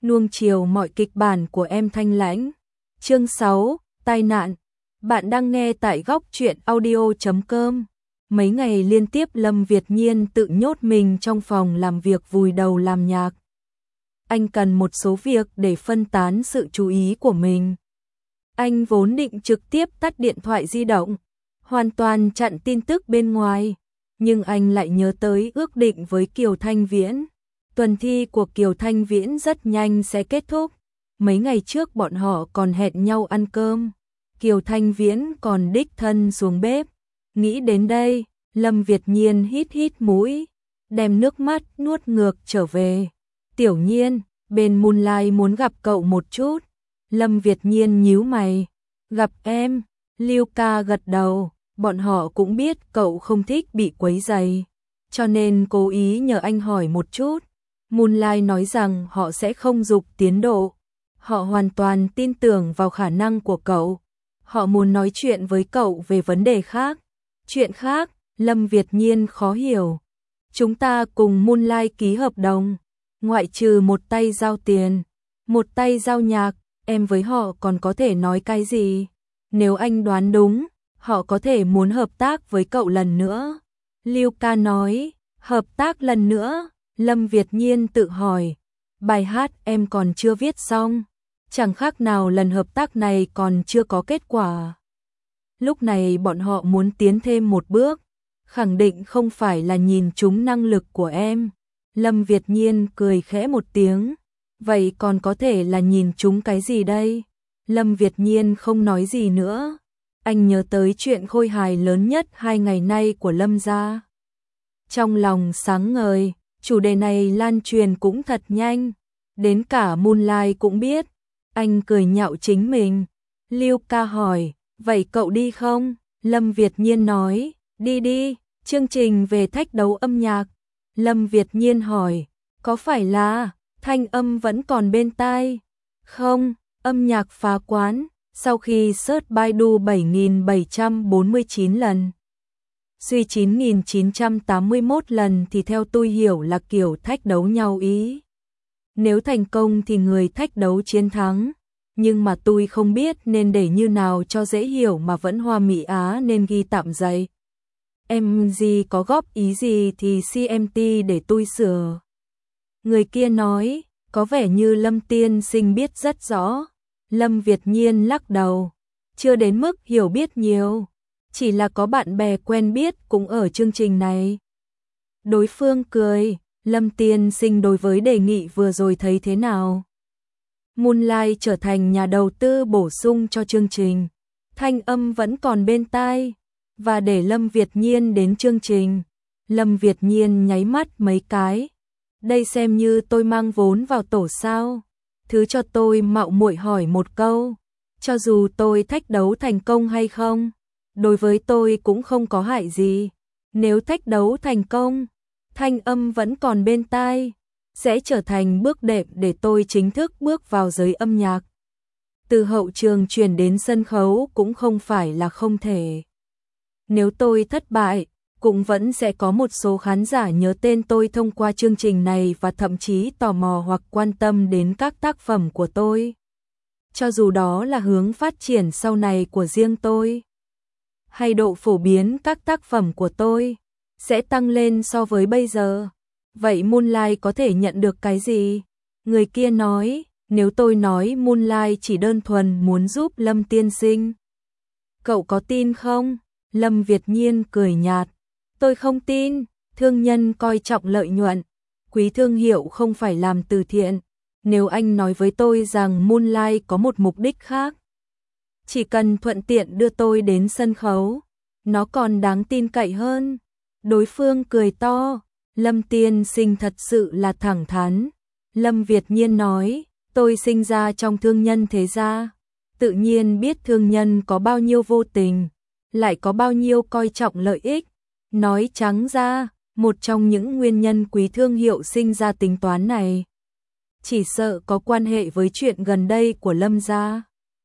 nuông chiều mọi kịch bản của em Thanh Lãnh. Chương 6, tai nạn. Bạn đang nghe tại góc truyện audio.com. Mấy ngày liên tiếp Lâm Việt Nhiên tự nhốt mình trong phòng làm việc vùi đầu làm nhạc. Anh cần một số việc để phân tán sự chú ý của mình. Anh vốn định trực tiếp tắt điện thoại di động, hoàn toàn chặn tin tức bên ngoài, nhưng anh lại nhớ tới ước định với Kiều Thanh Viễn. Tuần thi của Kiều Thanh Viễn rất nhanh sẽ kết thúc. Mấy ngày trước bọn họ còn hẹn nhau ăn cơm. Kiều Thanh Viễn còn đích thân xuống bếp. Nghĩ đến đây, Lâm Việt Nhiên hít hít mũi, đem nước mắt nuốt ngược trở về. Tiểu Nhiên, bên Moonlight muốn gặp cậu một chút. Lâm Việt Nhiên nhíu mày. Gặp em, Lưu Ca gật đầu. Bọn họ cũng biết cậu không thích bị quấy rầy, cho nên cố ý nhờ anh hỏi một chút. Moonlight nói rằng họ sẽ không giục tiến độ. Họ hoàn toàn tin tưởng vào khả năng của cậu. Họ muốn nói chuyện với cậu về vấn đề khác. Chuyện khác, Lâm Việt Nhiên khó hiểu. Chúng ta cùng Moonlight ký hợp đồng. Ngoại trừ một tay giao tiền, một tay giao nhạc, em với họ còn có thể nói cái gì? Nếu anh đoán đúng, họ có thể muốn hợp tác với cậu lần nữa. Lưu Ca nói, hợp tác lần nữa. Lâm Việt Nhiên tự hỏi, bài hát em còn chưa viết xong, chẳng khác nào lần hợp tác này còn chưa có kết quả. Lúc này bọn họ muốn tiến thêm một bước, khẳng định không phải là nhìn trúng năng lực của em. Lâm Việt Nhiên cười khẽ một tiếng, vậy còn có thể là nhìn trúng cái gì đây? Lâm Việt Nhiên không nói gì nữa. Anh nhớ tới chuyện khôi hài lớn nhất 2 ngày nay của Lâm gia. Trong lòng sáng ngời, chủ đề này lan truyền cũng thật nhanh, đến cả Moonlight cũng biết. Anh cười nhạo chính mình. Lưu Ca hỏi, vậy cậu đi không? Lâm Việt Nhiên nói, đi đi, chương trình về thách đấu âm nhạc. Lâm Việt Nhiên hỏi, có phải là thanh âm vẫn còn bên tai? Không, âm nhạc phá quán. Sau khi search Baidu 7.749 lần, suy 9.981 lần thì theo tôi hiểu là kiểu thách đấu nhau ý. Nếu thành công thì người thách đấu chiến thắng, nhưng mà tôi không biết nên để như nào cho dễ hiểu mà vẫn hoa mỹ á nên ghi tạm giấy. Em gì có góp ý gì thì CMT để tôi sửa. Người kia nói, có vẻ như Lâm tiên sinh biết rất rõ. Lâm Việt Nhiên lắc đầu, chưa đến mức hiểu biết nhiều, chỉ là có bạn bè quen biết cũng ở chương trình này. Đối phương cười, Lâm tiên sinh đối với đề nghị vừa rồi thấy thế nào? Moonlight trở thành nhà đầu tư bổ sung cho chương trình, thanh âm vẫn còn bên tai, và để Lâm Việt Nhiên đến chương trình. Lâm Việt Nhiên nháy mắt mấy cái, đây xem như tôi mang vốn vào tổ sao? Thứ cho tôi mạo muội hỏi một câu, cho dù tôi thách đấu thành công hay không, đối với tôi cũng không có hại gì. Nếu thách đấu thành công, thanh âm vẫn còn bên tai, sẽ trở thành bước đệm để tôi chính thức bước vào giới âm nhạc. Từ hậu trường chuyển đến sân khấu cũng không phải là không thể. Nếu tôi thất bại, cũng vẫn sẽ có một số khán giả nhớ tên tôi thông qua chương trình này và thậm chí tò mò hoặc quan tâm đến các tác phẩm của tôi. Cho dù đó là hướng phát triển sau này của riêng tôi, hay độ phổ biến các tác phẩm của tôi sẽ tăng lên so với bây giờ. Vậy Moonlight có thể nhận được cái gì? Người kia nói, nếu tôi nói Moonlight chỉ đơn thuần muốn giúp Lâm tiên sinh, cậu có tin không? Lâm Việt Nhiên cười nhạt. Tôi không tin, thương nhân coi trọng lợi nhuận, quý thương hiệu không phải làm từ thiện. Nếu anh nói với tôi rằng Moonlight có một mục đích khác, chỉ cần thuận tiện đưa tôi đến sân khấu, nó còn đáng tin cậy hơn. Đối phương cười to, Lâm tiên sinh thật sự là thẳng thắn. Lâm Việt Nhiên nói, tôi sinh ra trong thương nhân thế gia, tự nhiên biết thương nhân có bao nhiêu vô tình, lại có bao nhiêu coi trọng lợi ích. Nói trắng ra, một trong những nguyên nhân quý thương hiệu sinh ra tính toán này, chỉ sợ có quan hệ với chuyện gần đây của Lâm gia.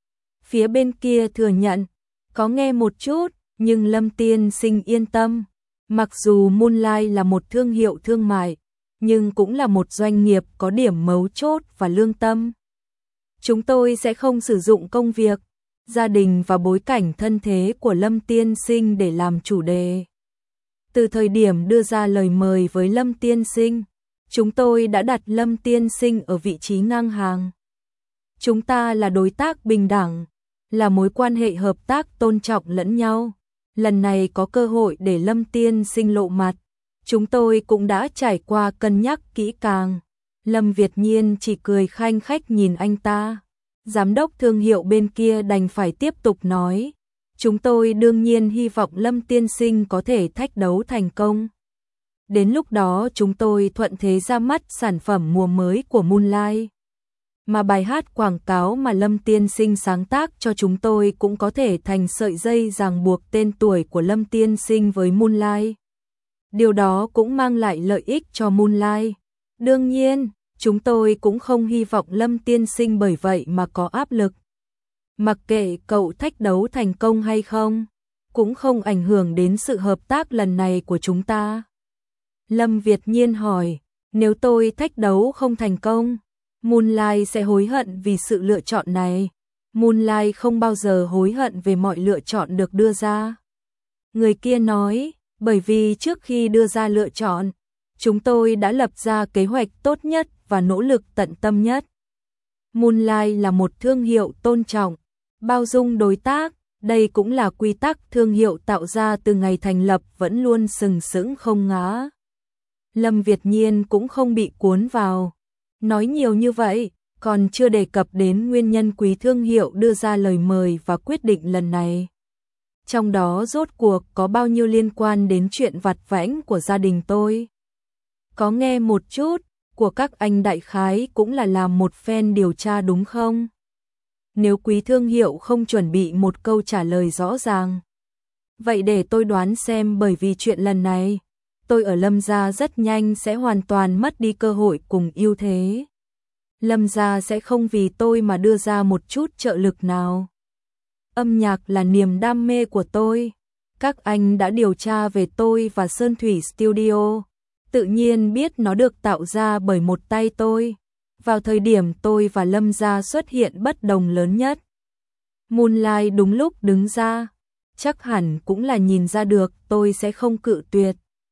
Phía bên kia thừa nhận, có nghe một chút, nhưng Lâm tiên sinh yên tâm. Mặc dù Moonlight là một thương hiệu thương mại, nhưng cũng là một doanh nghiệp có điểm mấu chốt và lương tâm. Chúng tôi sẽ không sử dụng công việc, gia đình và bối cảnh thân thế của Lâm Tiên Sinh để làm chủ đề. Từ thời điểm đưa ra lời mời với Lâm Tiên Sinh, chúng tôi đã đặt Lâm Tiên Sinh ở vị trí ngang hàng. Chúng ta là đối tác bình đẳng, là mối quan hệ hợp tác tôn trọng lẫn nhau. Lần này có cơ hội để Lâm Tiên Sinh lộ mặt, chúng tôi cũng đã trải qua cân nhắc kỹ càng. Lâm Việt Nhiên chỉ cười khanh khách nhìn anh ta. Giám đốc thương hiệu bên kia đành phải tiếp tục nói. Chúng tôi đương nhiên hy vọng Lâm Tiên Sinh có thể thách đấu thành công. Đến lúc đó chúng tôi thuận thế ra mắt sản phẩm mùa mới của Moonlight. Mà bài hát quảng cáo mà Lâm Tiên Sinh sáng tác cho chúng tôi cũng có thể thành sợi dây ràng buộc tên tuổi của Lâm Tiên Sinh với Moonlight. Điều đó cũng mang lại lợi ích cho Moonlight. Đương nhiên, chúng tôi cũng không hy vọng Lâm Tiên Sinh bởi vậy mà có áp lực. Mặc kệ cậu thách đấu thành công hay không, cũng không ảnh hưởng đến sự hợp tác lần này của chúng ta. Lâm Việt Nhiên hỏi, nếu tôi thách đấu không thành công, Moonlight sẽ hối hận vì sự lựa chọn này. Moonlight không bao giờ hối hận về mọi lựa chọn được đưa ra. Người kia nói, bởi vì trước khi đưa ra lựa chọn, chúng tôi đã lập ra kế hoạch tốt nhất và nỗ lực tận tâm nhất. Moonlight là một thương hiệu tôn trọng, bao dung đối tác, đây cũng là quy tắc thương hiệu tạo ra từ ngày thành lập vẫn luôn sừng sững không ngã. Lâm Việt Nhiên cũng không bị cuốn vào. Nói nhiều như vậy, còn chưa đề cập đến nguyên nhân quý thương hiệu đưa ra lời mời và quyết định lần này. Trong đó rốt cuộc có bao nhiêu liên quan đến chuyện vặt vãnh của gia đình tôi. Có nghe một chút, của các anh đại khái cũng là làm một phen điều tra đúng không? Nếu quý thương hiệu không chuẩn bị một câu trả lời rõ ràng. Vậy để tôi đoán xem, bởi vì chuyện lần này, tôi ở Lâm gia rất nhanh sẽ hoàn toàn mất đi cơ hội cùng ưu thế. Lâm gia sẽ không vì tôi mà đưa ra một chút trợ lực nào. Âm nhạc là niềm đam mê của tôi. Các anh đã điều tra về tôi và Sơn Thủy Studio. Tự nhiên biết nó được tạo ra bởi một tay tôi. Vào thời điểm tôi và Lâm gia xuất hiện bất đồng lớn nhất. Moonlight đúng lúc đứng ra. Chắc hẳn cũng là nhìn ra được tôi sẽ không cự tuyệt.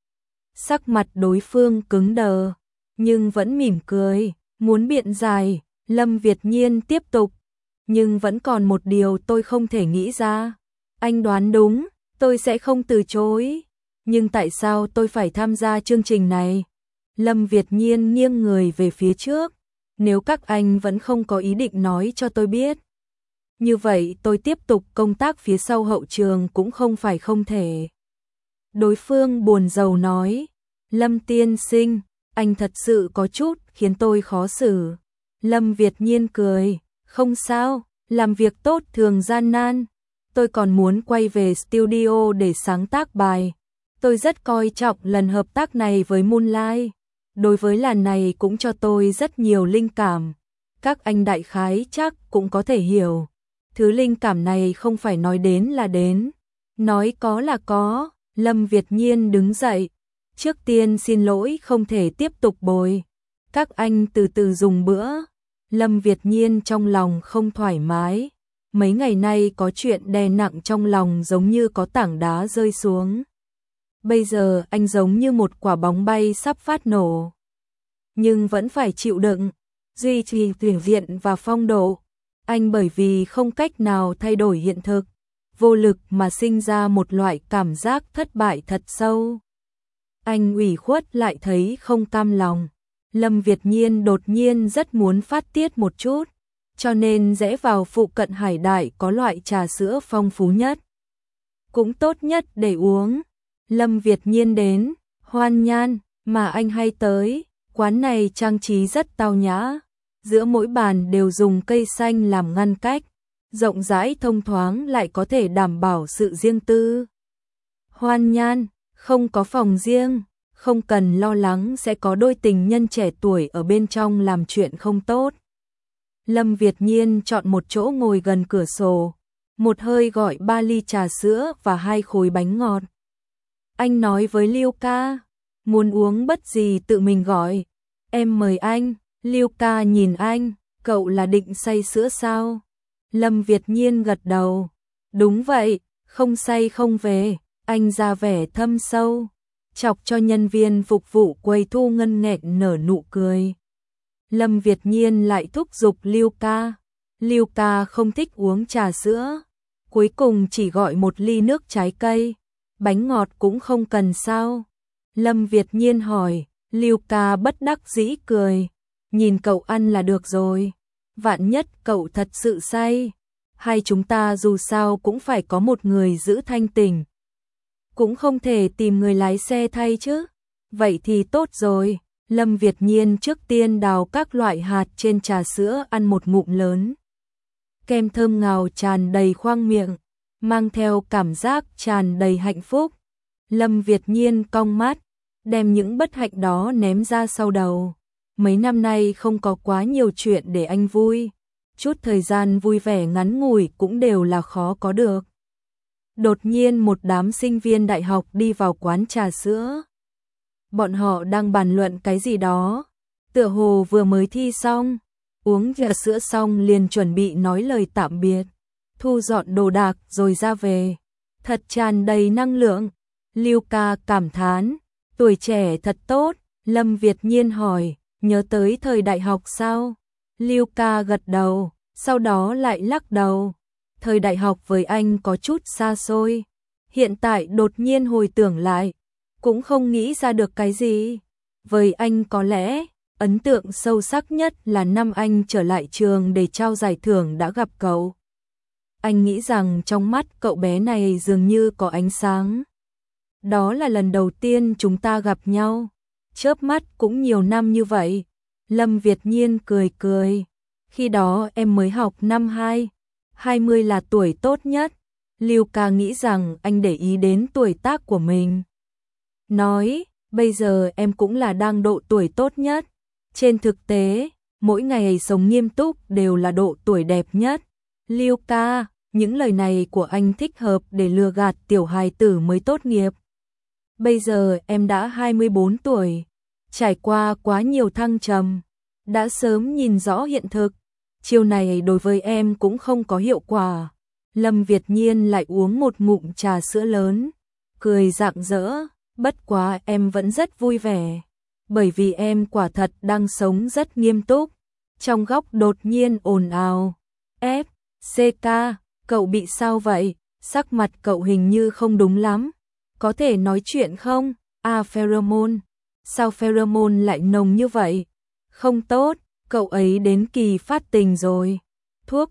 Sắc mặt đối phương cứng đờ, nhưng vẫn mỉm cười, muốn biện giải. Lâm Việt Nhiên tiếp tục, nhưng vẫn còn một điều tôi không thể nghĩ ra. Anh đoán đúng, tôi sẽ không từ chối. Nhưng tại sao tôi phải tham gia chương trình này? Lâm Việt Nhiên nghiêng người về phía trước. Nếu các anh vẫn không có ý định nói cho tôi biết, như vậy tôi tiếp tục công tác phía sau hậu trường cũng không phải không thể. Đối phương buồn rầu nói, Lâm tiên sinh, anh thật sự có chút khiến tôi khó xử. Lâm Việt Nhiên cười, không sao, làm việc tốt thường gian nan. Tôi còn muốn quay về studio để sáng tác bài. Tôi rất coi trọng lần hợp tác này với Moonlight. Đối với làn này cũng cho tôi rất nhiều linh cảm. Các anh đại khái chắc cũng có thể hiểu. Thứ linh cảm này không phải nói đến là đến. Nói có là có. Lâm Việt Nhiên đứng dậy. Trước tiên xin lỗi không thể tiếp tục bồi. Các anh từ từ dùng bữa. Lâm Việt Nhiên trong lòng không thoải mái. Mấy ngày nay có chuyện đè nặng trong lòng giống như có tảng đá rơi xuống. Bây giờ anh giống như một quả bóng bay sắp phát nổ. Nhưng vẫn phải chịu đựng, duy trì thể diện và phong độ. Anh bởi vì không cách nào thay đổi hiện thực, vô lực mà sinh ra một loại cảm giác thất bại thật sâu. Anh ủy khuất lại thấy không cam lòng. Lâm Việt Nhiên đột nhiên rất muốn phát tiết một chút, cho nên rẽ vào phụ cận Hải Đại có loại trà sữa phong phú nhất, cũng tốt nhất để uống. Lâm Việt Nhiên đến, Hoan Nhan, mà anh hay tới, quán này trang trí rất tao nhã, giữa mỗi bàn đều dùng cây xanh làm ngăn cách, rộng rãi thông thoáng lại có thể đảm bảo sự riêng tư. Hoan Nhan, không có phòng riêng, không cần lo lắng sẽ có đôi tình nhân trẻ tuổi ở bên trong làm chuyện không tốt. Lâm Việt Nhiên chọn một chỗ ngồi gần cửa sổ, một hơi gọi 3 ly trà sữa và 2 khối bánh ngọt. Anh nói với Liêu ca, muốn uống bất gì tự mình gọi. Em mời anh. Lưu Ca nhìn anh, cậu là định say sữa sao? Lâm Việt Nhiên gật đầu. Đúng vậy, không say không về. Anh ra vẻ thâm sâu, chọc cho nhân viên phục vụ quầy thu ngân nghẹn nở nụ cười. Lâm Việt Nhiên lại thúc giục Lưu Ca. Lưu Ca không thích uống trà sữa, cuối cùng chỉ gọi một ly nước trái cây. Bánh ngọt cũng không cần sao? Lâm Việt Nhiên hỏi. Lưu Ca bất đắc dĩ cười. Nhìn cậu ăn là được rồi. Vạn nhất cậu thật sự say, hay chúng ta dù sao cũng phải có một người giữ thanh tỉnh. Cũng không thể tìm người lái xe thay chứ. Vậy thì tốt rồi. Lâm Việt Nhiên trước tiên đào các loại hạt trên trà sữa ăn một ngụm lớn. Kem thơm ngào tràn đầy khoang miệng, mang theo cảm giác tràn đầy hạnh phúc. Lâm Việt Nhiên cong mắt, đem những bất hạnh đó ném ra sau đầu. Mấy năm nay không có quá nhiều chuyện để anh vui. Chút thời gian vui vẻ ngắn ngủi cũng đều là khó có được. Đột nhiên một đám sinh viên đại học đi vào quán trà sữa. Bọn họ đang bàn luận cái gì đó, tựa hồ vừa mới thi xong, uống trà sữa xong liền chuẩn bị nói lời tạm biệt, thu dọn đồ đạc rồi ra về. Thật tràn đầy năng lượng. Lưu Ca cảm thán, tuổi trẻ thật tốt. Lâm Việt Nhiên hỏi, nhớ tới thời đại học sao? Lưu Ca gật đầu, sau đó lại lắc đầu. Thời đại học với anh có chút xa xôi. Hiện tại đột nhiên hồi tưởng lại, cũng không nghĩ ra được cái gì. Với anh có lẽ, ấn tượng sâu sắc nhất là năm anh trở lại trường để trao giải thưởng đã gặp cậu. Anh nghĩ rằng trong mắt cậu bé này dường như có ánh sáng. Đó là lần đầu tiên chúng ta gặp nhau. Chớp mắt cũng nhiều năm như vậy. Lâm Việt Nhiên cười cười. Khi đó em mới học năm 2, 20 là tuổi tốt nhất. Lưu Ca nghĩ rằng anh để ý đến tuổi tác của mình. Nói, bây giờ em cũng là đang độ tuổi tốt nhất. Trên thực tế, mỗi ngày sống nghiêm túc đều là độ tuổi đẹp nhất. Lưu Ca, những lời này của anh thích hợp để lừa gạt tiểu hài tử mới tốt nghiệp. Bây giờ em đã 24 tuổi, trải qua quá nhiều thăng trầm, đã sớm nhìn rõ hiện thực. Chiêu này đối với em cũng không có hiệu quả. Lâm Việt Nhiên lại uống một ngụm trà sữa lớn, cười rạng rỡ. Bất quá em vẫn rất vui vẻ, bởi vì em quả thật đang sống rất nghiêm túc. Trong góc đột nhiên ồn ào. CK, cậu bị sao vậy? Sắc mặt cậu hình như không đúng lắm. Có thể nói chuyện không? Pheromone. Sao pheromone lại nồng như vậy? Không tốt, cậu ấy đến kỳ phát tình rồi. Thuốc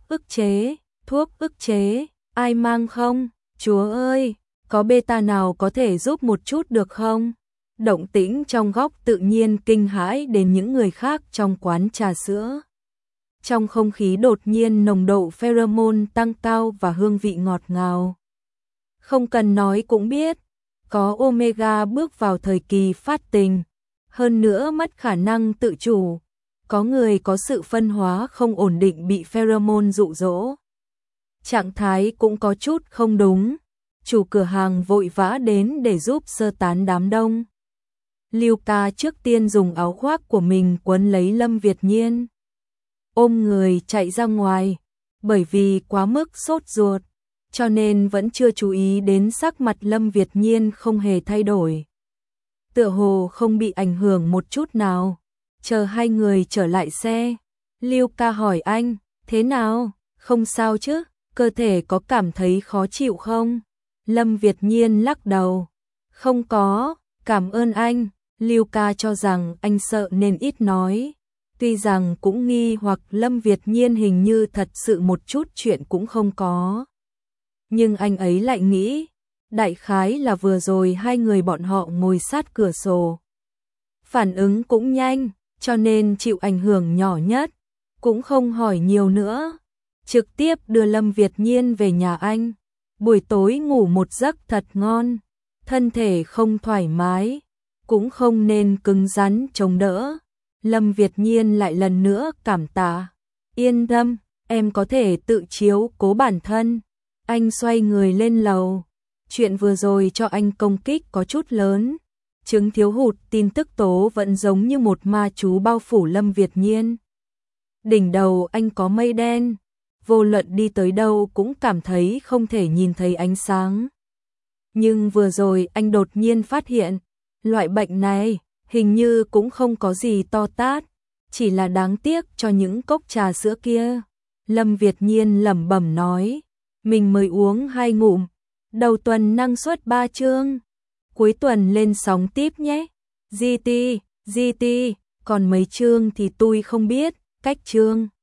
ức chế, ai mang không? Chúa ơi, có beta nào có thể giúp một chút được không? Động tĩnh trong góc tự nhiên kinh hãi đến những người khác trong quán trà sữa. Trong không khí đột nhiên nồng độ pheromone tăng cao và hương vị ngọt ngào. Không cần nói cũng biết, có Omega bước vào thời kỳ phát tình, hơn nữa mất khả năng tự chủ. Có người có sự phân hóa không ổn định bị pheromone dụ dỗ. Trạng thái cũng có chút không đúng. Chủ cửa hàng vội vã đến để giúp sơ tán đám đông. Lưu Ca trước tiên dùng áo khoác của mình quấn lấy Lâm Việt Nhiên, ôm người chạy ra ngoài. Bởi vì quá mức sốt ruột, cho nên vẫn chưa chú ý đến sắc mặt Lâm Việt Nhiên không hề thay đổi, tựa hồ không bị ảnh hưởng một chút nào. Chờ hai người trở lại xe, Lưu Ca hỏi anh, thế nào, không sao chứ, cơ thể có cảm thấy khó chịu không? Lâm Việt Nhiên lắc đầu, không có, cảm ơn anh. Lưu Ca cho rằng anh sợ nên ít nói. Tuy rằng cũng nghi hoặc Lâm Việt Nhiên hình như thật sự một chút chuyện cũng không có. Nhưng anh ấy lại nghĩ, đại khái là vừa rồi hai người bọn họ ngồi sát cửa sổ. Phản ứng cũng nhanh, cho nên chịu ảnh hưởng nhỏ nhất, cũng không hỏi nhiều nữa. Trực tiếp đưa Lâm Việt Nhiên về nhà anh. Buổi tối ngủ một giấc thật ngon, thân thể không thoải mái, cũng không nên cứng rắn chống đỡ. Lâm Việt Nhiên lại lần nữa cảm tạ. Yên tâm, em có thể tự chiếu cố bản thân. Anh xoay người lên lầu. Chuyện vừa rồi cho anh công kích có chút lớn, chứng thiếu hụt tin tức tố vẫn giống như một ma chú bao phủ Lâm Việt Nhiên. Đỉnh đầu anh có mây đen, vô luận đi tới đâu cũng cảm thấy không thể nhìn thấy ánh sáng. Nhưng vừa rồi anh đột nhiên phát hiện, loại bệnh này hình như cũng không có gì to tát, chỉ là đáng tiếc cho những cốc trà sữa kia. Lâm Việt Nhiên lẩm bẩm nói, mình mới uống 2 ngụm, đầu tuần năng suất 3 chương, cuối tuần lên sóng tiếp nhé. GT, còn mấy chương thì tôi không biết, cách chương.